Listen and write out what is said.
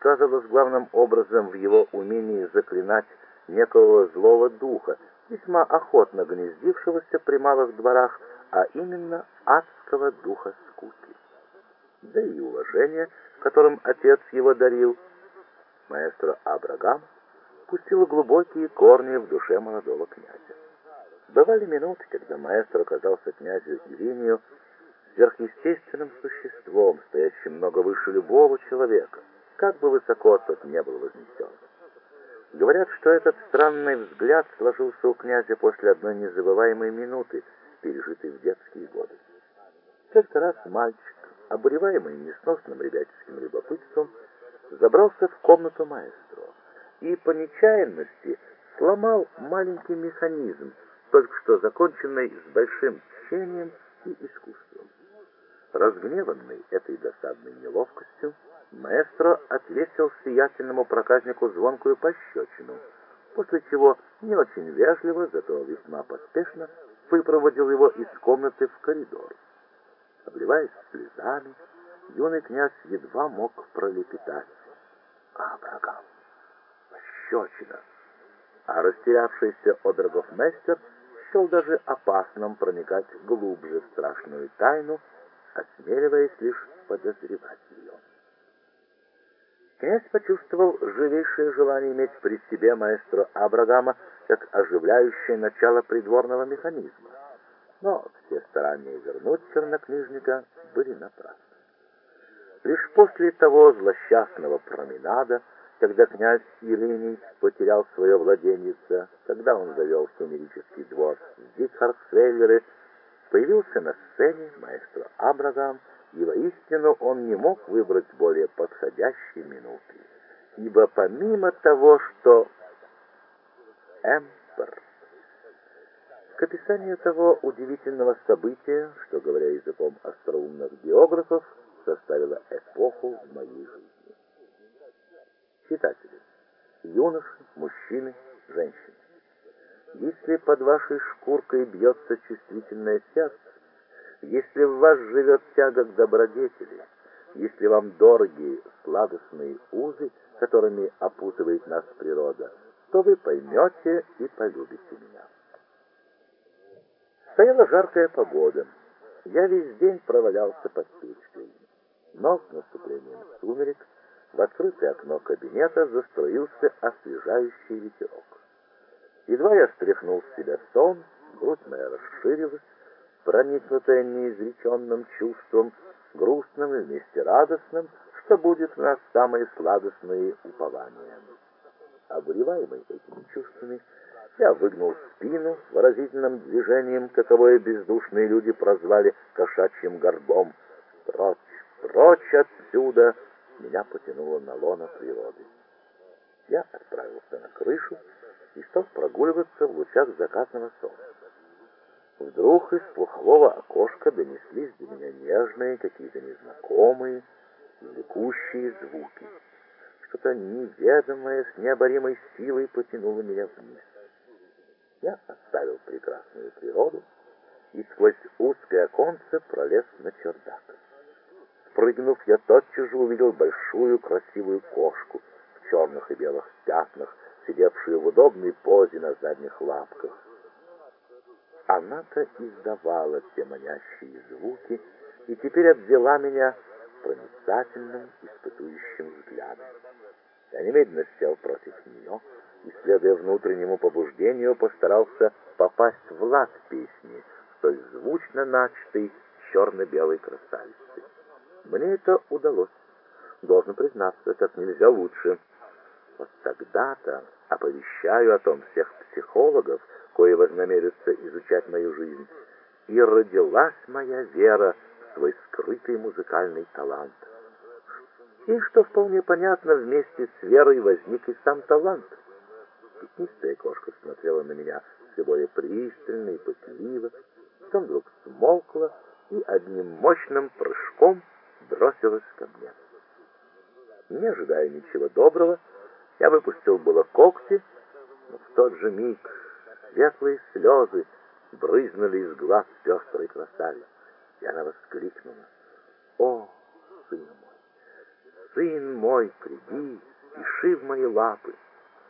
сказывалось главным образом в его умении заклинать некого злого духа, весьма охотно гнездившегося при малых дворах, а именно адского духа скуки. Да и уважение, которым отец его дарил, маэстро Абрагам, пустило глубокие корни в душе молодого князя. Бывали минуты, когда маэстро казался князю Иринию сверхъестественным существом, стоящим много выше любого человека, как бы высоко тот не был вознесен. Говорят, что этот странный взгляд сложился у князя после одной незабываемой минуты, пережитой в детские годы. Как-то раз мальчик, обуреваемый несносным ребяческим любопытством, забрался в комнату маэстро и по нечаянности сломал маленький механизм, только что законченный с большим тщанием и искусством. Разгневанный этой досадной неловкостью, маэстро отвесил сиятельному проказнику звонкую пощечину, после чего не очень вежливо, зато весьма поспешно выпроводил его из комнаты в коридор. Обливаясь слезами, юный князь едва мог пролепетать: «Абрагам! Пощечина!» А растерявшийся Одергофмейстер счел даже опасным проникать глубже в страшную тайну, осмеливаясь лишь подозревать ее. Князь почувствовал живейшее желание иметь при себе маэстро Абрагама как оживляющее начало придворного механизма, но все старания вернуть чернокнижника были напрасны. Лишь после того злосчастного променада, когда князь Ириний потерял свое владеньице, когда он завел сумерический двор в Дикхарцвейлере, появился на сцене маэстро Абрагам, и воистину он не мог выбрать более подходящей минуты, ибо помимо того, что Эмпер, к описанию того удивительного события, что, говоря языком остроумных биографов, составило эпоху в моей жизни. Читатели, юноши, мужчины, женщины, если под вашей шкуркой бьется чувствительное сердце, если в вас живет тяга к добродетели, если вам дороги сладостные узы, которыми опутывает нас природа, то вы поймете и полюбите меня. Стояла жаркая погода. Я весь день провалялся под печкой. Но с наступлением сумерек в открытое окно кабинета заструился освежающий ветерок. Едва я стряхнул с себя сон, грудь моя расширилась, проникнутая неизреченным чувством, грустным и вместе радостным, что будет в нас самые сладостные упования. Обуреваемый этими чувствами, я выгнул спину выразительным движением, каковое бездушные люди прозвали кошачьим горбом. Прочь, прочь отсюда! Меня потянуло на лоно природы. Я отправился на крышу и стал прогуливаться в лучах закатного солнца. Вдруг из плохого окошка донеслись до меня нежные, какие-то незнакомые, влекущие звуки. Что-то неведомое с необоримой силой потянуло меня вниз. Я оставил прекрасную природу и сквозь узкое оконце пролез на чердак. Спрыгнув, я тотчас же увидел большую красивую кошку в черных и белых пятнах, сидевшую в удобной позе на задних лапках. Она-то издавала те манящие звуки и теперь обвела меня проницательным, испытующим взглядом. Я немедленно сел против нее и, следуя внутреннему побуждению, постарался попасть в лад песни, столь звучно начатой черно-белой красавицей. Мне это удалось, должен признаться, как нельзя лучше. Вот тогда-то оповещаю о том всех психологов, кои вознамерятся изучать мою жизнь, и родилась моя вера в свой скрытый музыкальный талант. И, что вполне понятно, вместе с верой возник и сам талант. Пятнистая кошка смотрела на меня все более пристально и пытливо, потом вдруг смолкла и одним мощным прыжком бросилась ко мне. Не ожидая ничего доброго, я выпустил было когти, но в тот же миг светлые слезы брызнули из глаз пестрой красавицы, и она воскликнула: «О, сын сын мой, приди, и ши в мои лапы.